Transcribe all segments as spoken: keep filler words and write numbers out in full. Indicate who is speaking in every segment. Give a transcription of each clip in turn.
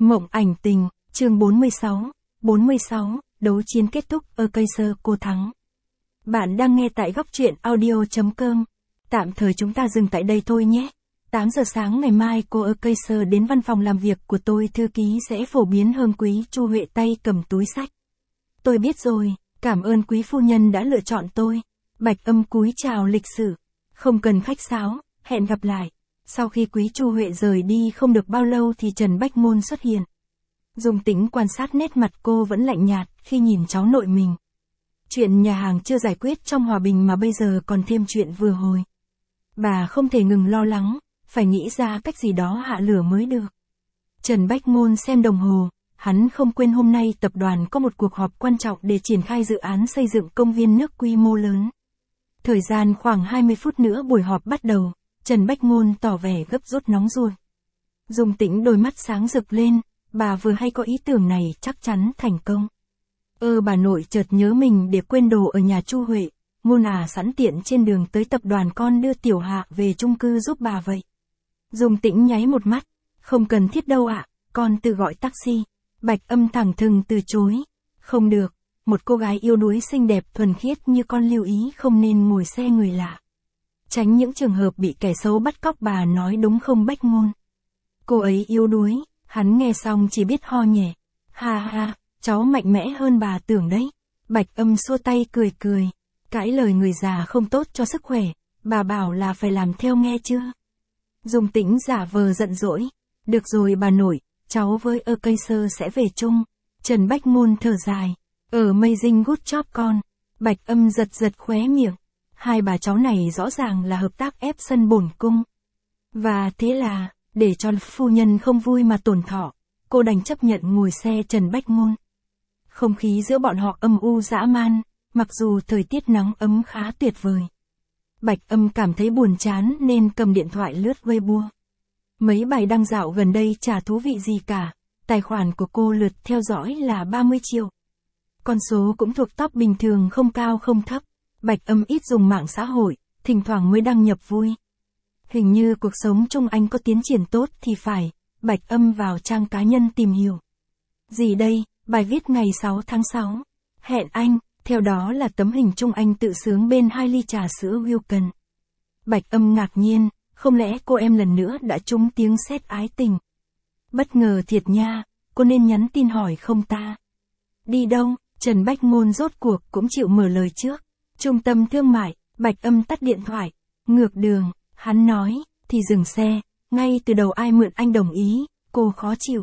Speaker 1: Mộng ảnh tình, chương bốn mươi sáu, bốn mươi sáu, đấu chiến kết thúc, Acacia cô thắng. Bạn đang nghe tại góc truyện audio chấm com. Tạm thời chúng ta dừng tại đây thôi nhé. tám giờ sáng ngày mai cô Acacia đến văn phòng làm việc của tôi, thư ký sẽ phổ biến hơn. Quý Chu Huệ tay cầm túi sách. Tôi biết rồi, cảm ơn quý phu nhân đã lựa chọn tôi. Bạch Âm cúi chào lịch sự. Không cần khách sáo, hẹn gặp lại. Sau khi Quý Chu Huệ rời đi không được bao lâu thì Trần Bách Môn xuất hiện. Dung Tĩnh quan sát nét mặt cô vẫn lạnh nhạt khi nhìn cháu nội mình. Chuyện nhà hàng chưa giải quyết trong hòa bình mà bây giờ còn thêm chuyện vừa hồi. Bà không thể ngừng lo lắng, phải nghĩ ra cách gì đó hạ lửa mới được. Trần Bách Môn xem đồng hồ, hắn không quên hôm nay tập đoàn có một cuộc họp quan trọng để triển khai dự án xây dựng công viên nước quy mô lớn. Thời gian khoảng hai mươi phút nữa buổi họp bắt đầu. Trần Bách Môn tỏ vẻ gấp rút nóng ruột. Dung Tĩnh đôi mắt sáng rực lên, bà vừa hay có ý tưởng này chắc chắn thành công. Ơ bà nội chợt nhớ mình để quên đồ ở nhà Chu Huệ, Ngôn à sẵn tiện trên đường tới tập đoàn con đưa Tiểu Hạ về chung cư giúp bà vậy. Dung Tĩnh nháy một mắt, không cần thiết đâu ạ, con tự gọi taxi. Bạch Âm thẳng thừng từ chối. Không được, một cô gái yêu đuối xinh đẹp thuần khiết như con lưu ý không nên ngồi xe người lạ. Tránh những trường hợp bị kẻ xấu bắt cóc, bà nói đúng không Bách Môn? Cô ấy yếu đuối, hắn nghe xong chỉ biết ho nhẹ. Ha ha, cháu mạnh mẽ hơn bà tưởng đấy. Bạch Âm xua tay cười cười. Cãi lời người già không tốt cho sức khỏe, bà bảo là phải làm theo nghe chưa? Dung Tĩnh giả vờ giận dỗi. Được rồi bà nội, cháu với Acacia sẽ về chung. Trần Bách Môn thở dài. Ở Amazing good job con. Bạch Âm giật giật khóe miệng. Hai bà cháu này rõ ràng là hợp tác ép sân bổn cung. Và thế là, để cho phu nhân không vui mà tổn thọ, cô đành chấp nhận ngồi xe Trần Bách Môn. Không khí giữa bọn họ âm u dã man, mặc dù thời tiết nắng ấm khá tuyệt vời. Bạch Âm cảm thấy buồn chán nên cầm điện thoại lướt Weibo. Mấy bài đăng dạo gần đây chả thú vị gì cả, tài khoản của cô lượt theo dõi là ba mươi triệu. Con số cũng thuộc top bình thường, không cao không thấp. Bạch Âm ít dùng mạng xã hội, thỉnh thoảng mới đăng nhập vui. Hình như cuộc sống chung anh có tiến triển tốt thì phải, Bạch Âm vào trang cá nhân tìm hiểu. Gì đây, bài viết ngày sáu tháng sáu. Hẹn anh, theo đó là tấm hình chung anh tự sướng bên hai ly trà sữa Wilken. Bạch Âm ngạc nhiên, không lẽ cô em lần nữa đã trúng tiếng sét ái tình? Bất ngờ thiệt nha, cô nên nhắn tin hỏi không ta? Đi đâu? Trần Bách Môn rốt cuộc cũng chịu mở lời trước. Trung tâm thương mại. Bạch Âm tắt điện thoại. Ngược đường, hắn nói, thì dừng xe, ngay từ đầu ai mượn anh đồng ý, cô khó chịu.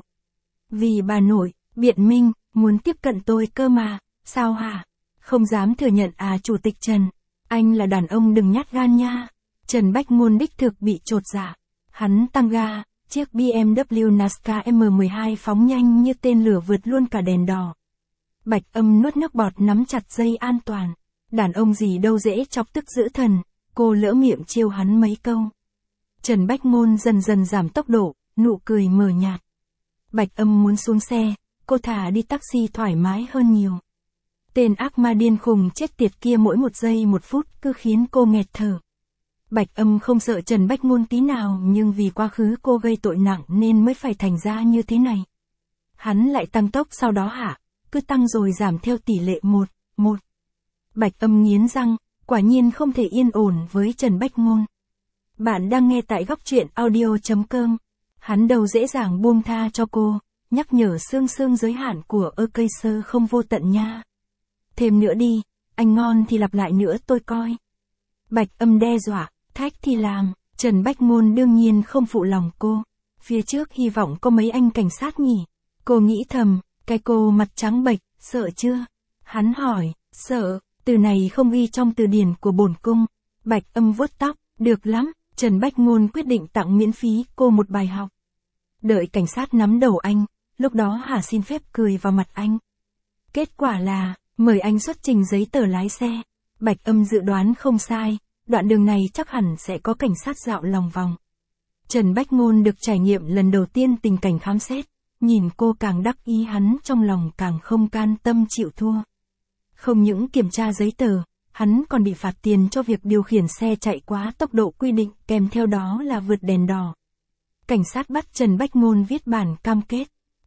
Speaker 1: Vì bà nội, biện minh, muốn tiếp cận tôi cơ mà, sao hả? Không dám thừa nhận à chủ tịch Trần, anh là đàn ông đừng nhát gan nha. Trần Bách Môn đích thực bị chột dạ. Hắn tăng ga, chiếc bê em vê Nazca M mười hai phóng nhanh như tên lửa vượt luôn cả đèn đỏ. Bạch Âm nuốt nước bọt nắm chặt dây an toàn. Đàn ông gì đâu dễ chọc tức dữ thần, cô lỡ miệng trêu hắn mấy câu. Trần Bách Môn dần dần giảm tốc độ, nụ cười mờ nhạt. Bạch Âm muốn xuống xe, cô thả đi taxi thoải mái hơn nhiều. Tên ác ma điên khùng chết tiệt kia mỗi một giây một phút cứ khiến cô nghẹt thở. Bạch Âm không sợ Trần Bách Môn tí nào, nhưng vì quá khứ cô gây tội nặng nên mới phải thành ra như thế này. Hắn lại tăng tốc sau đó hả, cứ tăng rồi giảm theo tỷ lệ một, một. Bạch Âm nghiến răng, quả nhiên không thể yên ổn với Trần Bách Môn. Bạn đang nghe tại góc truyện audio chấm com. Hắn đâu dễ dàng buông tha cho cô, nhắc nhở sương sương giới hạn của Acacia không vô tận nha. Thêm nữa đi, anh ngon thì lặp lại nữa tôi coi. Bạch Âm đe dọa, thách thì làm. Trần Bách Môn đương nhiên không phụ lòng cô. Phía trước hy vọng có mấy anh cảnh sát nhỉ. Cô nghĩ thầm, cái cô mặt trắng bệch, sợ chưa? Hắn hỏi, sợ. Từ này không ghi trong từ điển của bổn cung. Bạch Âm vuốt tóc, được lắm. Trần Bách Môn quyết định tặng miễn phí cô một bài học. Đợi cảnh sát nắm đầu anh, lúc đó hả xin phép cười vào mặt anh. Kết quả là, mời anh xuất trình giấy tờ lái xe. Bạch Âm dự đoán không sai, đoạn đường này chắc hẳn sẽ có cảnh sát dạo lòng vòng. Trần Bách Môn được trải nghiệm lần đầu tiên tình cảnh khám xét, nhìn cô càng đắc ý hắn trong lòng càng không can tâm chịu thua. Không những kiểm tra giấy tờ, hắn còn bị phạt tiền cho việc điều khiển xe chạy quá tốc độ quy định, kèm theo đó là vượt đèn đỏ. Cảnh sát bắt Trần Bách Môn viết bản cam kết.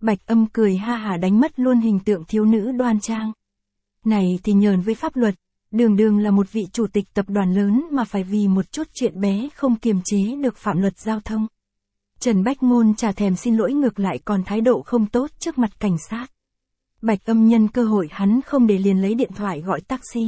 Speaker 1: Bạch Âm cười ha hả đánh mất luôn hình tượng thiếu nữ đoan trang. Này thì nhờn với pháp luật, đường đường là một vị chủ tịch tập đoàn lớn mà phải vì một chút chuyện bé không kiềm chế được phạm luật giao thông. Trần Bách Ngôn chả thèm xin lỗi, ngược lại còn thái độ không tốt trước mặt cảnh sát. Bạch Âm nhân cơ hội hắn không để liền lấy điện thoại gọi taxi.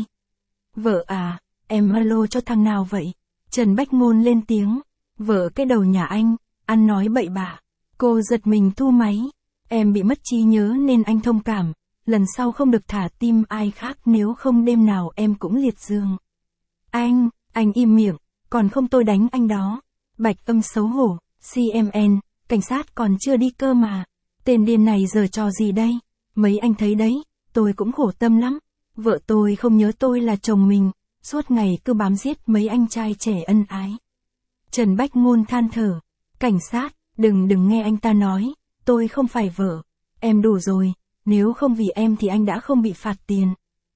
Speaker 1: Vợ à, em alo cho thằng nào vậy? Trần Bách Ngôn lên tiếng. Vợ cái đầu nhà anh, ăn nói bậy bạ. Cô giật mình thu máy. Em bị mất trí nhớ nên anh thông cảm. Lần sau không được thả tim ai khác, nếu không đêm nào em cũng liệt giường. Anh, anh im miệng, còn không tôi đánh anh đó. Bạch Âm xấu hổ. xê em en, cảnh sát còn chưa đi cơ mà. Tên điên này giờ trò gì đây? Mấy anh thấy đấy, tôi cũng khổ tâm lắm. Vợ tôi không nhớ tôi là chồng mình, suốt ngày cứ bám giết mấy anh trai trẻ ân ái. Trần Bách Ngôn than thở. Cảnh sát, đừng đừng nghe anh ta nói, tôi không phải vợ. Em đủ rồi, nếu không vì em thì anh đã không bị phạt tiền.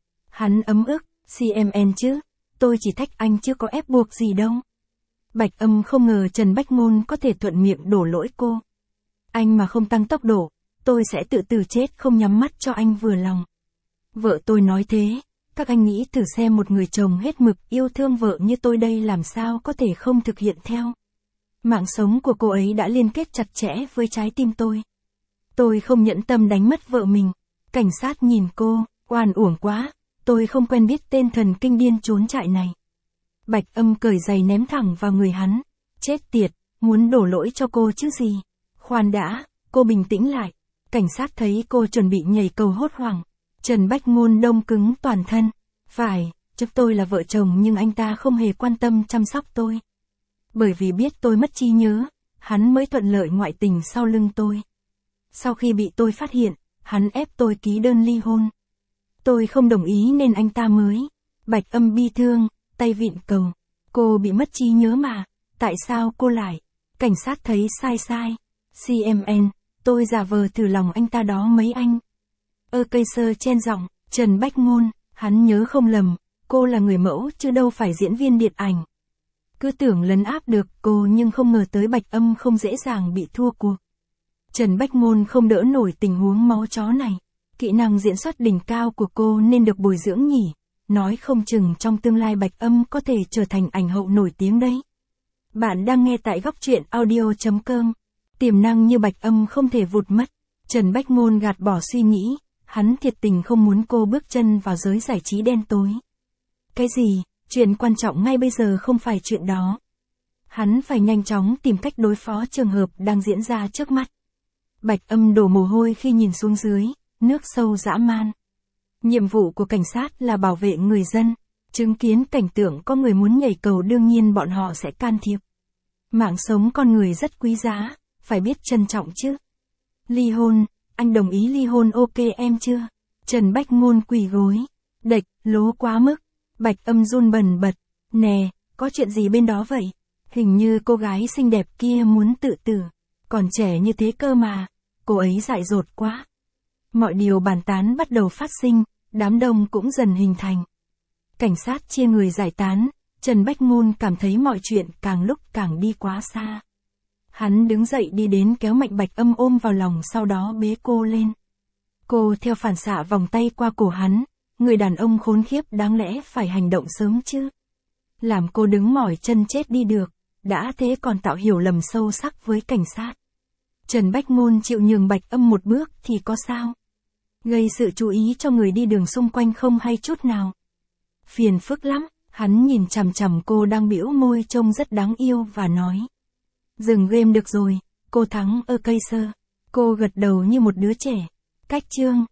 Speaker 1: Hắn ấm ức, xê em en chứ, tôi chỉ thách anh chứ có ép buộc gì đâu. Bạch Âm không ngờ Trần Bách Ngôn có thể thuận miệng đổ lỗi cô. Anh mà không tăng tốc độ, tôi sẽ tự tử chết không nhắm mắt cho anh vừa lòng. Vợ tôi nói thế, các anh nghĩ thử xem, một người chồng hết mực yêu thương vợ như tôi đây làm sao có thể không thực hiện theo. Mạng sống của cô ấy đã liên kết chặt chẽ với trái tim tôi. Tôi không nhẫn tâm đánh mất vợ mình. Cảnh sát nhìn cô, oan uổng quá, tôi không quen biết tên thần kinh điên trốn trại này. Bạch Âm cởi giày ném thẳng vào người hắn. Chết tiệt, muốn đổ lỗi cho cô chứ gì. Khoan đã, cô bình tĩnh lại. Cảnh sát thấy cô chuẩn bị nhảy cầu hốt hoảng. Trần Bách Ngôn đông cứng toàn thân. Phải, chúng tôi là vợ chồng nhưng anh ta không hề quan tâm chăm sóc tôi. Bởi vì biết tôi mất trí nhớ, hắn mới thuận lợi ngoại tình sau lưng tôi. Sau khi bị tôi phát hiện, hắn ép tôi ký đơn ly hôn. Tôi không đồng ý nên anh ta mới. Bạch Âm bi thương, tay vịn cầu. Cô bị mất trí nhớ mà, tại sao cô lại? Cảnh sát thấy sai sai. xê em en, tôi giả vờ thử lòng anh ta đó mấy anh. Ơ cây sơ chen giọng, Trần Bách Ngôn, hắn nhớ không lầm, cô là người mẫu chứ đâu phải diễn viên điện ảnh. Cứ tưởng lấn áp được cô nhưng không ngờ tới Bạch Âm không dễ dàng bị thua cuộc. Trần Bách Ngôn không đỡ nổi tình huống máu chó này. Kỹ năng diễn xuất đỉnh cao của cô nên được bồi dưỡng nhỉ. Nói không chừng trong tương lai Bạch Âm có thể trở thành ảnh hậu nổi tiếng đấy. Bạn đang nghe tại góc truyện audio chấm com. Tiềm năng như Bạch Âm không thể vụt mất. Trần Bách Ngôn gạt bỏ suy nghĩ. Hắn thiệt tình không muốn cô bước chân vào giới giải trí đen tối. Cái gì, chuyện quan trọng ngay bây giờ không phải chuyện đó. Hắn phải nhanh chóng tìm cách đối phó trường hợp đang diễn ra trước mắt. Bạch Âm đổ mồ hôi khi nhìn xuống dưới, nước sâu dã man. Nhiệm vụ của cảnh sát là bảo vệ người dân. Chứng kiến cảnh tượng có người muốn nhảy cầu đương nhiên bọn họ sẽ can thiệp. Mạng sống con người rất quý giá, phải biết trân trọng chứ. Ly hôn, anh đồng ý ly hôn ok em chưa? Trần Bách Ngôn quỳ gối. Đệch, lố quá mức. Bạch Âm run bần bật. Nè, có chuyện gì bên đó vậy? Hình như cô gái xinh đẹp kia muốn tự tử. Còn trẻ như thế cơ mà. Cô ấy dại dột quá. Mọi điều bàn tán bắt đầu phát sinh, đám đông cũng dần hình thành. Cảnh sát chia người giải tán, Trần Bách Ngôn cảm thấy mọi chuyện càng lúc càng đi quá xa. Hắn đứng dậy đi đến kéo mạnh Bạch Âm ôm vào lòng, sau đó bế cô lên. Cô theo phản xạ vòng tay qua cổ hắn, người đàn ông khốn khiếp đáng lẽ phải hành động sớm chứ. Làm cô đứng mỏi chân chết đi được, đã thế còn tạo hiểu lầm sâu sắc với cảnh sát. Trần Bách Ngôn chịu nhường Bạch Âm một bước thì có sao? Gây sự chú ý cho người đi đường xung quanh không hay chút nào. Phiền phức lắm, hắn nhìn chằm chằm cô đang bĩu môi trông rất đáng yêu và nói. Dừng game được rồi, cô thắng ơ cây sơ. Cô gật đầu như một đứa trẻ. Cách chương.